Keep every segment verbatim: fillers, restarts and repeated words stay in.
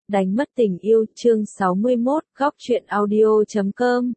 Đánh mất tình yêu, chương sáu mươi mốt, góc truyện audio chấm com.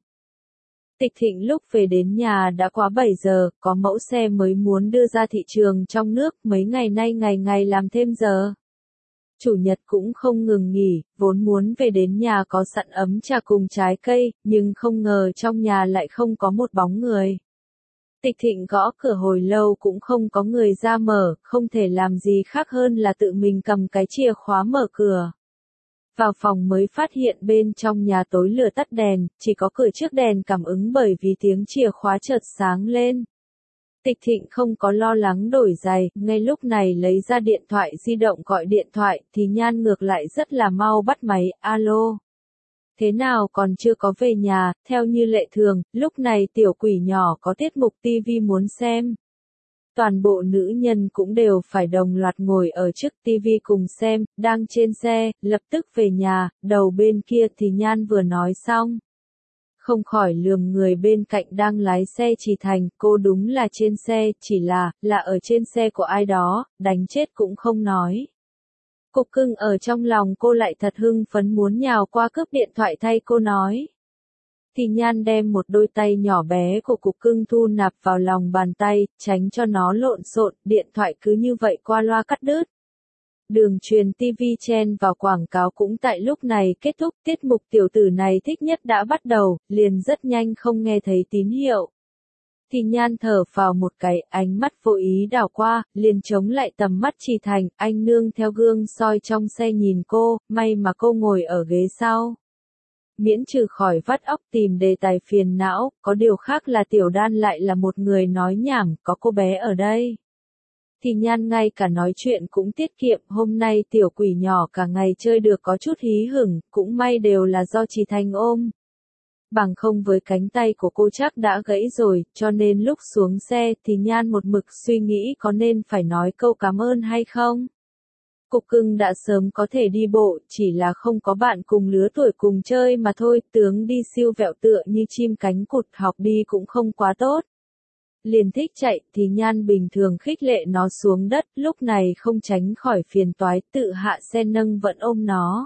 Tịch Thịnh lúc về đến nhà đã quá bảy giờ, có mẫu xe mới muốn đưa ra thị trường trong nước, mấy ngày nay ngày ngày làm thêm giờ. Chủ nhật cũng không ngừng nghỉ, vốn muốn về đến nhà có sẵn ấm trà cùng trái cây, nhưng không ngờ trong nhà lại không có một bóng người. Tịch Thịnh gõ cửa hồi lâu cũng không có người ra mở, không thể làm gì khác hơn là tự mình cầm cái chìa khóa mở cửa. Vào phòng mới phát hiện bên trong nhà tối lửa tắt đèn, chỉ có cửa trước đèn cảm ứng bởi vì tiếng chìa khóa chợt sáng lên. Tịch Thịnh không có lo lắng đổi giày, ngay lúc này lấy ra điện thoại di động gọi điện thoại thì Nhan ngược lại rất là mau bắt máy, alo. Thế nào còn chưa có về nhà, theo như lệ thường, lúc này tiểu quỷ nhỏ có tiết mục ti vi muốn xem. Toàn bộ nữ nhân cũng đều phải đồng loạt ngồi ở trước ti vi cùng xem, đang trên xe, lập tức về nhà, đầu bên kia thì Nhan vừa nói xong. Không khỏi lườm người bên cạnh đang lái xe Trì Thành, cô đúng là trên xe, chỉ là, là ở trên xe của ai đó, đánh chết cũng không nói. Cục cưng ở trong lòng cô lại thật hưng phấn muốn nhào qua cướp điện thoại thay cô nói. Thì Nhan đem một đôi tay nhỏ bé của cục cưng thu nạp vào lòng bàn tay, tránh cho nó lộn xộn, điện thoại cứ như vậy qua loa cắt đứt. Đường truyền ti vi chen vào quảng cáo cũng tại lúc này kết thúc, tiết mục tiểu tử này thích nhất đã bắt đầu, liền rất nhanh không nghe thấy tín hiệu. Thì Nhan thở phào một cái, ánh mắt vô ý đảo qua, liền chống lại tầm mắt Trì Thành, anh nương theo gương soi trong xe nhìn cô, may mà cô ngồi ở ghế sau. Miễn trừ khỏi vắt óc tìm đề tài phiền não, có điều khác là Tiểu Đan lại là một người nói nhảm, có cô bé ở đây. Thì Nhan ngay cả nói chuyện cũng tiết kiệm, hôm nay tiểu quỷ nhỏ cả ngày chơi được có chút hí hửng, cũng may đều là do Trì Thành ôm. Bằng không với cánh tay của cô chắc đã gãy rồi, cho nên lúc xuống xe thì Nhan một mực suy nghĩ có nên phải nói câu cảm ơn hay không. Cục cưng đã sớm có thể đi bộ, chỉ là không có bạn cùng lứa tuổi cùng chơi mà thôi, tướng đi siêu vẹo tựa như chim cánh cụt, học đi cũng không quá tốt. Liền thích chạy thì Nhan bình thường khích lệ nó xuống đất, lúc này không tránh khỏi phiền toái, tự hạ xe nâng vẫn ôm nó.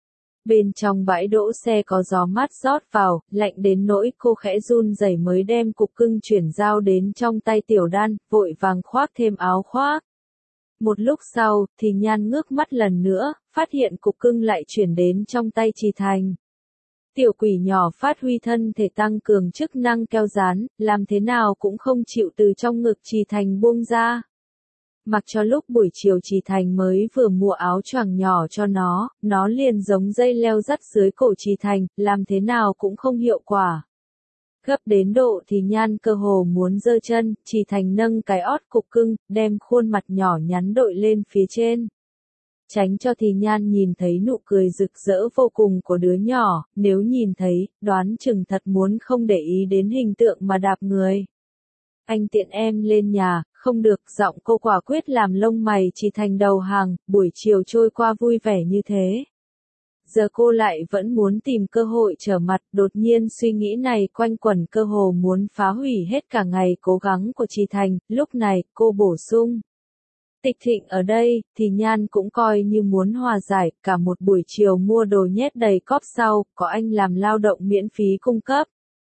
Bên trong bãi đỗ xe có gió mát rót vào, lạnh đến nỗi cô khẽ run rẩy mới đem cục cưng chuyển giao đến trong tay Tiểu Đan, vội vàng khoác thêm áo khoác. Một lúc sau, thì Nhan ngước mắt lần nữa, phát hiện cục cưng lại chuyển đến trong tay Trì Thành. Tiểu quỷ nhỏ phát huy thân thể tăng cường chức năng keo dán, làm thế nào cũng không chịu từ trong ngực Trì Thành buông ra. Mặc cho lúc buổi chiều Trì Thành mới vừa mua áo choàng nhỏ cho nó, nó liền giống dây leo dắt dưới cổ Trì Thành, làm thế nào cũng không hiệu quả. Gấp đến độ thì Nhan cơ hồ muốn giơ chân, Trì Thành nâng cái ót cục cưng, đem khuôn mặt nhỏ nhắn đội lên phía trên. Tránh cho thì Nhan nhìn thấy nụ cười rực rỡ vô cùng của đứa nhỏ, nếu nhìn thấy, đoán chừng thật muốn không để ý đến hình tượng mà đạp người. Anh tiện em lên nhà, không được, giọng cô quả quyết làm lông mày Trì Thành đầu hàng, buổi chiều trôi qua vui vẻ như thế. Giờ cô lại vẫn muốn tìm cơ hội trở mặt, đột nhiên suy nghĩ này quanh quẩn cơ hồ muốn phá hủy hết cả ngày cố gắng của Trì Thành, lúc này, cô bổ sung. Tịch Thịnh ở đây, thì Nhan cũng coi như muốn hòa giải, cả một buổi chiều mua đồ nhét đầy cóp sau, có anh làm lao động miễn phí cung cấp.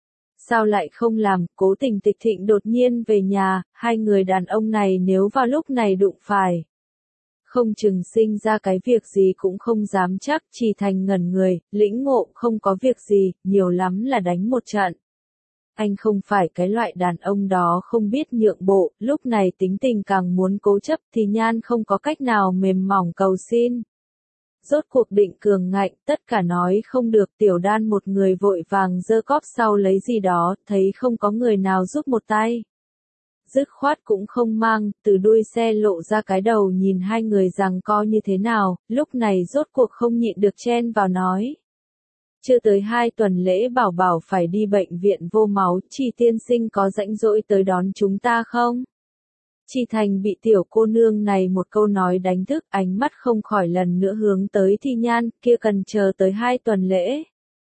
Sao lại không làm, cố tình Tịch Thịnh đột nhiên về nhà, hai người đàn ông này nếu vào lúc này đụng phải. Không chừng sinh ra cái việc gì cũng không dám chắc, Trì Thành ngẩn người, lĩnh ngộ không có việc gì, nhiều lắm là đánh một trận. Anh không phải cái loại đàn ông đó không biết nhượng bộ, lúc này tính tình càng muốn cố chấp thì Nhan không có cách nào mềm mỏng cầu xin. Rốt cuộc định cường ngạnh, tất cả nói không được, Tiểu Đan một người vội vàng giơ cóp sau lấy gì đó, thấy không có người nào giúp một tay. Dứt khoát cũng không mang, từ đuôi xe lộ ra cái đầu nhìn hai người giằng co như thế nào, lúc này rốt cuộc không nhịn được chen vào nói. Chưa tới hai tuần lễ bảo bảo phải đi bệnh viện vô máu, Trì tiên sinh có rãnh rỗi tới đón chúng ta không? Trì Thành bị tiểu cô nương này một câu nói đánh thức, ánh mắt không khỏi lần nữa hướng tới Thi Nhan, kia cần chờ tới hai tuần lễ.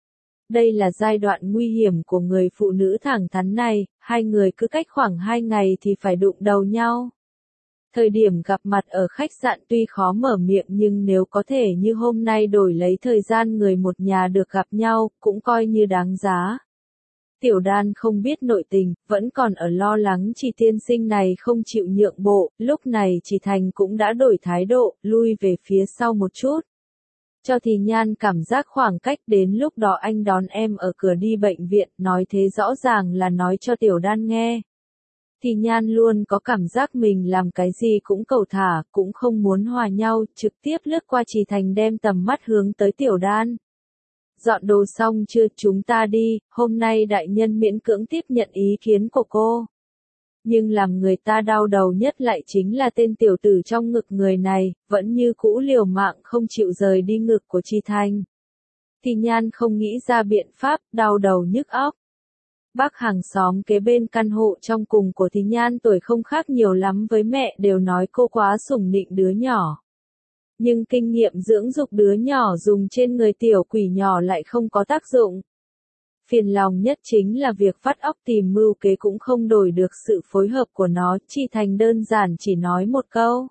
Đây là giai đoạn nguy hiểm của người phụ nữ thẳng thắn này, hai người cứ cách khoảng hai ngày thì phải đụng đầu nhau. Thời điểm gặp mặt ở khách sạn tuy khó mở miệng nhưng nếu có thể như hôm nay đổi lấy thời gian người một nhà được gặp nhau, cũng coi như đáng giá. Tiểu Đan không biết nội tình, vẫn còn ở lo lắng Trì tiên sinh này không chịu nhượng bộ, lúc này Trì Thành cũng đã đổi thái độ, lui về phía sau một chút. Cho Thì Nhan cảm giác khoảng cách đến lúc đó anh đón em ở cửa đi bệnh viện, nói thế rõ ràng là nói cho Tiểu Đan nghe. Thì Nhan luôn có cảm giác mình làm cái gì cũng cầu thả, cũng không muốn hòa nhau, trực tiếp lướt qua Trì Thành đem tầm mắt hướng tới Tiểu Đan. Dọn đồ xong chưa, chúng ta đi, hôm nay đại nhân miễn cưỡng tiếp nhận ý kiến của cô. Nhưng làm người ta đau đầu nhất lại chính là tên tiểu tử trong ngực người này, vẫn như cũ liều mạng không chịu rời đi ngực của Trì Thành. Thì Nhan không nghĩ ra biện pháp, đau đầu nhức óc. Bác hàng xóm kế bên căn hộ trong cùng của Thì Nhan tuổi không khác nhiều lắm với mẹ, đều nói cô quá sủng nịnh đứa nhỏ. Nhưng kinh nghiệm dưỡng dục đứa nhỏ dùng trên người tiểu quỷ nhỏ lại không có tác dụng. Phiền lòng nhất chính là việc vắt óc tìm mưu kế cũng không đổi được sự phối hợp của nó, Trì Thành đơn giản chỉ nói một câu.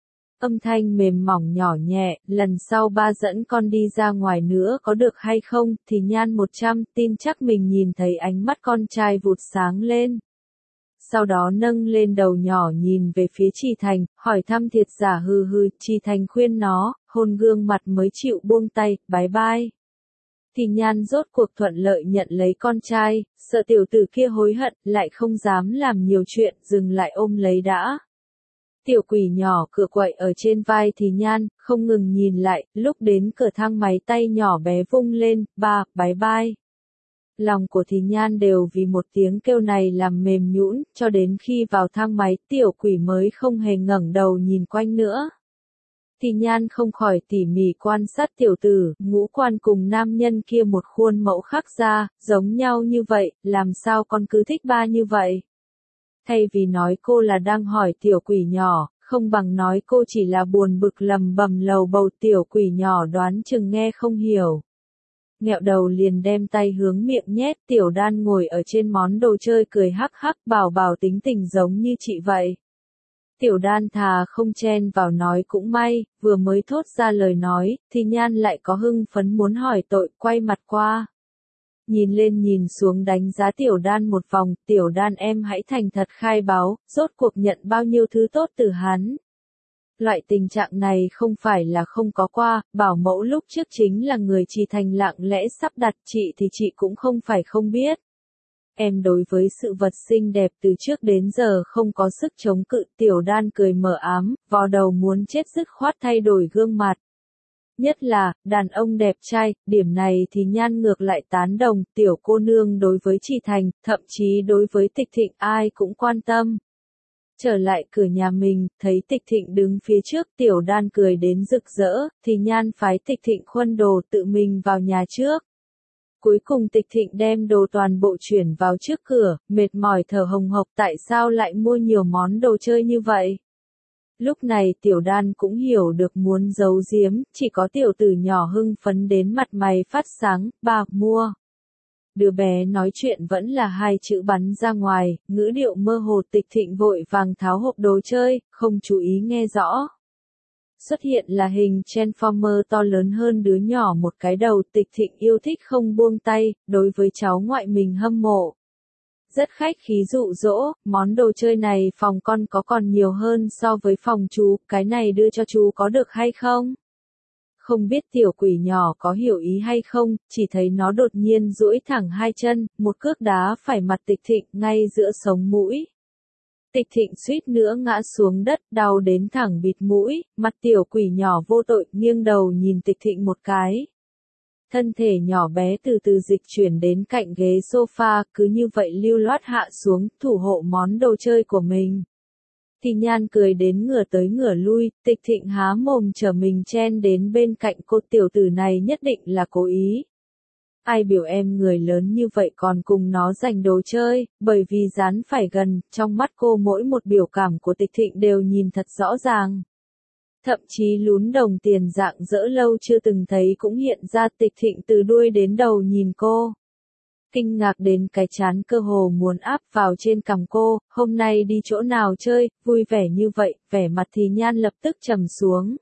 Âm thanh mềm mỏng nhỏ nhẹ, lần sau ba dẫn con đi ra ngoài nữa có được hay không, Thì Nhan một trăm tin chắc mình nhìn thấy ánh mắt con trai vụt sáng lên. Sau đó nâng lên đầu nhỏ nhìn về phía Trì Thành, hỏi thăm thiệt giả hừ hừ, Trì Thành khuyên nó, hôn gương mặt mới chịu buông tay, bái bai. Thì Nhan rốt cuộc thuận lợi nhận lấy con trai, sợ tiểu tử kia hối hận, lại không dám làm nhiều chuyện, dừng lại ôm lấy đã. Tiểu quỷ nhỏ cựa quậy ở trên vai Thì Nhan, không ngừng nhìn lại, lúc đến cửa thang máy tay nhỏ bé vung lên, ba, bái bai. Lòng của Thì Nhan đều vì một tiếng kêu này làm mềm nhũn, cho đến khi vào thang máy, tiểu quỷ mới không hề ngẩng đầu nhìn quanh nữa. Thì Nhan không khỏi tỉ mỉ quan sát tiểu tử, ngũ quan cùng nam nhân kia một khuôn mẫu khác ra, giống nhau như vậy, làm sao con cứ thích ba như vậy? Thay vì nói cô là đang hỏi tiểu quỷ nhỏ, không bằng nói cô chỉ là buồn bực lầm bầm lầu bầu, tiểu quỷ nhỏ đoán chừng nghe không hiểu. Nghẹo đầu liền đem tay hướng miệng nhét, Tiểu Đan ngồi ở trên món đồ chơi cười hắc hắc, bảo bảo tính tình giống như chị vậy. Tiểu Đan thà không chen vào nói cũng may, vừa mới thốt ra lời nói, Thì Nhan lại có hưng phấn muốn hỏi tội, quay mặt qua. Nhìn lên nhìn xuống đánh giá Tiểu Đan một vòng, Tiểu Đan em hãy thành thật khai báo, rốt cuộc nhận bao nhiêu thứ tốt từ hắn. Loại tình trạng này không phải là không có qua, bảo mẫu lúc trước chính là người Trì Thành lặng lẽ sắp đặt, chị thì chị cũng không phải không biết. Em đối với sự vật xinh đẹp từ trước đến giờ không có sức chống cự, Tiểu Đan cười mờ ám, vò đầu muốn chết dứt khoát thay đổi gương mặt. Nhất là, đàn ông đẹp trai, điểm này thì Nhan ngược lại tán đồng, tiểu cô nương đối với Trì Thành, thậm chí đối với Tịch Thịnh ai cũng quan tâm. Trở lại cửa nhà mình, thấy Tịch Thịnh đứng phía trước, Tiểu Đan cười đến rực rỡ, thì Nhan phái Tịch Thịnh khuân đồ tự mình vào nhà trước. Cuối cùng Tịch Thịnh đem đồ toàn bộ chuyển vào trước cửa, mệt mỏi thở hồng hộc, tại sao lại mua nhiều món đồ chơi như vậy? Lúc này Tiểu Đan cũng hiểu được muốn giấu giếm, chỉ có tiểu tử nhỏ hưng phấn đến mặt mày phát sáng, bà, mua. Đứa bé nói chuyện vẫn là hai chữ bắn ra ngoài, ngữ điệu mơ hồ. Tịch Thịnh vội vàng tháo hộp đồ chơi, không chú ý nghe rõ. Xuất hiện là hình Transformer to lớn hơn đứa nhỏ một cái đầu. Tịch Thịnh yêu thích không buông tay, đối với cháu ngoại mình hâm mộ. Rất khách khí dụ dỗ, món đồ chơi này phòng con có còn nhiều hơn so với phòng chú, cái này đưa cho chú có được hay không? Không biết tiểu quỷ nhỏ có hiểu ý hay không, chỉ thấy nó đột nhiên duỗi thẳng hai chân, một cước đá phải mặt Tịch Thịnh ngay giữa sống mũi. Tịch Thịnh suýt nữa ngã xuống đất, đau đến thẳng bịt mũi, mặt tiểu quỷ nhỏ vô tội nghiêng đầu nhìn Tịch Thịnh một cái. Thân thể nhỏ bé từ từ dịch chuyển đến cạnh ghế sofa, cứ như vậy lưu loát hạ xuống, thủ hộ món đồ chơi của mình. Thì Nhan cười đến ngửa tới ngửa lui, Tịch Thịnh há mồm chờ mình chen đến bên cạnh cô, tiểu tử này nhất định là cố ý. Ai biểu em người lớn như vậy còn cùng nó giành đồ chơi, bởi vì dán phải gần, trong mắt cô mỗi một biểu cảm của Tịch Thịnh đều nhìn thật rõ ràng. Thậm chí lún đồng tiền dạng dỡ lâu chưa từng thấy cũng hiện ra. Tịch Thịnh từ đuôi đến đầu nhìn cô. kinh ngạc đến cái trán cơ hồ muốn áp vào trên cằm cô, hôm nay đi chỗ nào chơi, vui vẻ như vậy, vẻ mặt thì nhan lập tức trầm xuống.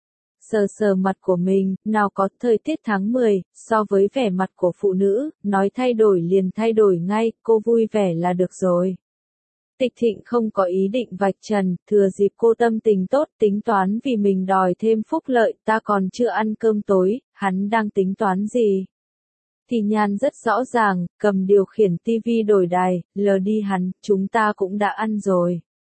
Sờ sờ mặt của mình, nào có thời tiết tháng mười, so với vẻ mặt của phụ nữ, nói thay đổi liền thay đổi ngay, cô vui vẻ là được rồi. Tịch Thịnh không có ý định vạch trần, thừa dịp cô tâm tình tốt tính toán vì mình đòi thêm phúc lợi, ta còn chưa ăn cơm tối, hắn đang tính toán gì? Thì Nhan rất rõ ràng, cầm điều khiển tivi đổi đài, lờ đi hắn, chúng ta cũng đã ăn rồi.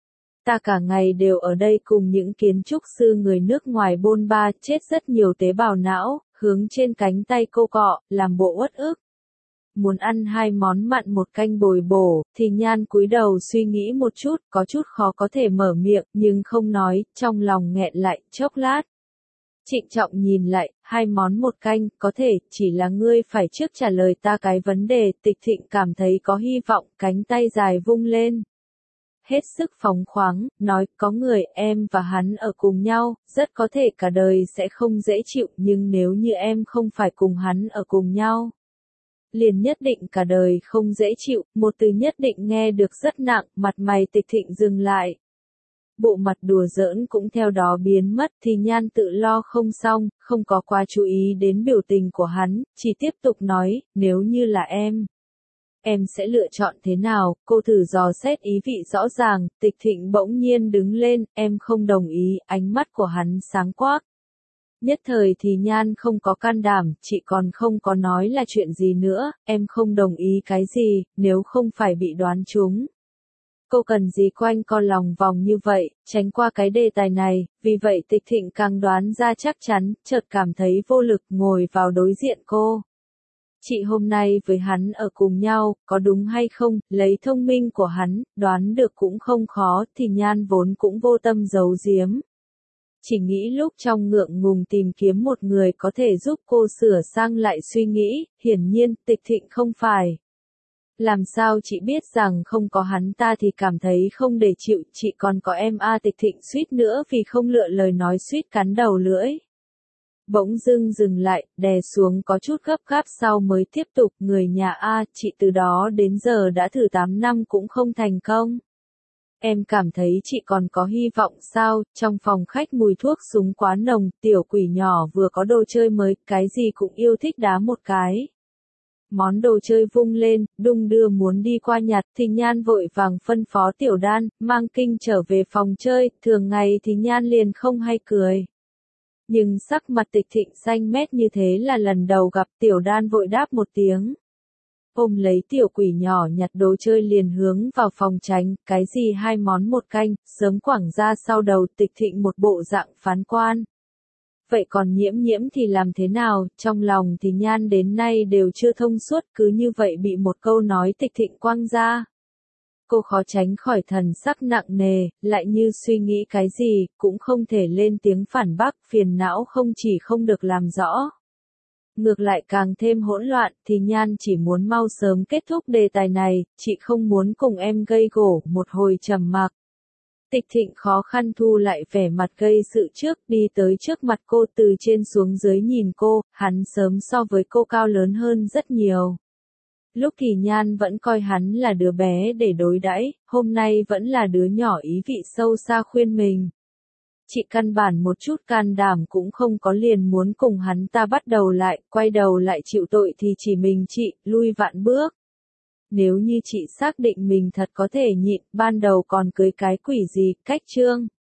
Ta cả ngày đều ở đây cùng những kiến trúc sư người nước ngoài bôn ba, chết rất nhiều tế bào não, hướng trên cánh tay cô cọ, làm bộ uất ức. Muốn ăn hai món mặn một canh bồi bổ, thì Nhan cúi đầu suy nghĩ một chút, có chút khó có thể mở miệng, nhưng không nói, trong lòng nghẹn lại, chốc lát. Trịnh trọng nhìn lại, hai món một canh, có thể, chỉ là ngươi phải trước trả lời ta cái vấn đề, Tịch Thịnh cảm thấy có hy vọng, cánh tay dài vung lên. Hết sức phóng khoáng, nói, có người, em và hắn ở cùng nhau, rất có thể cả đời sẽ không dễ chịu, nhưng nếu như em không phải cùng hắn ở cùng nhau, liền nhất định cả đời không dễ chịu, một từ nhất định nghe được rất nặng, mặt mày Tịch Thịnh dừng lại. Bộ mặt đùa giỡn cũng theo đó biến mất, thì Nhan tự lo không xong, không có quá chú ý đến biểu tình của hắn, chỉ tiếp tục nói, nếu như là em. Em sẽ lựa chọn thế nào, cô thử dò xét ý vị rõ ràng, Tịch Thịnh bỗng nhiên đứng lên, em không đồng ý, ánh mắt của hắn sáng quắc. Nhất thời thì Nhan không có can đảm, chị còn không có nói là chuyện gì nữa, em không đồng ý cái gì, nếu không phải bị đoán trúng. Cô cần gì quanh co lòng vòng như vậy, tránh qua cái đề tài này, vì vậy Tịch Thịnh càng đoán ra chắc chắn, chợt cảm thấy vô lực ngồi vào đối diện cô. Chị hôm nay với hắn ở cùng nhau, có đúng hay không, lấy thông minh của hắn, đoán được cũng không khó, thì Nhan vốn cũng vô tâm giấu giếm. Chỉ nghĩ lúc trong ngượng ngùng tìm kiếm một người có thể giúp cô sửa sang lại suy nghĩ, hiển nhiên, Tịch Thịnh không phải. Làm sao chị biết rằng không có hắn ta thì cảm thấy không để chịu, chị còn có em a Tịch Thịnh suýt nữa vì không lựa lời nói suýt cắn đầu lưỡi. Bỗng dưng dừng lại, đè xuống có chút gấp gáp sau mới tiếp tục, người nhà A, chị từ đó đến giờ đã thử tám năm cũng không thành công. Em cảm thấy chị còn có hy vọng sao, trong phòng khách mùi thuốc súng quá nồng, tiểu quỷ nhỏ vừa có đồ chơi mới, cái gì cũng yêu thích đá một cái. Món đồ chơi vung lên, đung đưa muốn đi qua nhặt, thì Nhan vội vàng phân phó Tiểu Đan, mang kinh trở về phòng chơi, thường ngày thì Nhan liền không hay cười. Nhưng sắc mặt Tịch Thịnh xanh mét như thế là lần đầu gặp, Tiểu Đan vội đáp một tiếng. Ôm lấy tiểu quỷ nhỏ nhặt đồ chơi liền hướng vào phòng tránh, cái gì hai món một canh, sớm quẳng ra sau đầu Tịch Thịnh một bộ dạng phán quan. Vậy còn Nhiễm Nhiễm thì làm thế nào, trong lòng thì Nhan đến nay đều chưa thông suốt, cứ như vậy bị một câu nói Tịch Thịnh quăng ra. Cô khó tránh khỏi thần sắc nặng nề, lại như suy nghĩ cái gì, cũng không thể lên tiếng phản bác, phiền não không chỉ không được làm rõ. Ngược lại càng thêm hỗn loạn, thì Nhan chỉ muốn mau sớm kết thúc đề tài này, chị không muốn cùng em gây gổ, một hồi trầm mặc. Tịch Thịnh khó khăn thu lại vẻ mặt gây sự trước, đi tới trước mặt cô từ trên xuống dưới nhìn cô, hắn sớm so với cô cao lớn hơn rất nhiều. Lúc thì Nhan vẫn coi hắn là đứa bé để đối đãi, hôm nay vẫn là đứa nhỏ ý vị sâu xa khuyên mình. Chị căn bản một chút can đảm cũng không có, liền muốn cùng hắn ta bắt đầu lại, quay đầu lại chịu tội thì chỉ mình chị, lui vạn bước. Nếu như chị xác định mình thật có thể nhịn, ban đầu còn cưới cái quỷ gì, cách trương.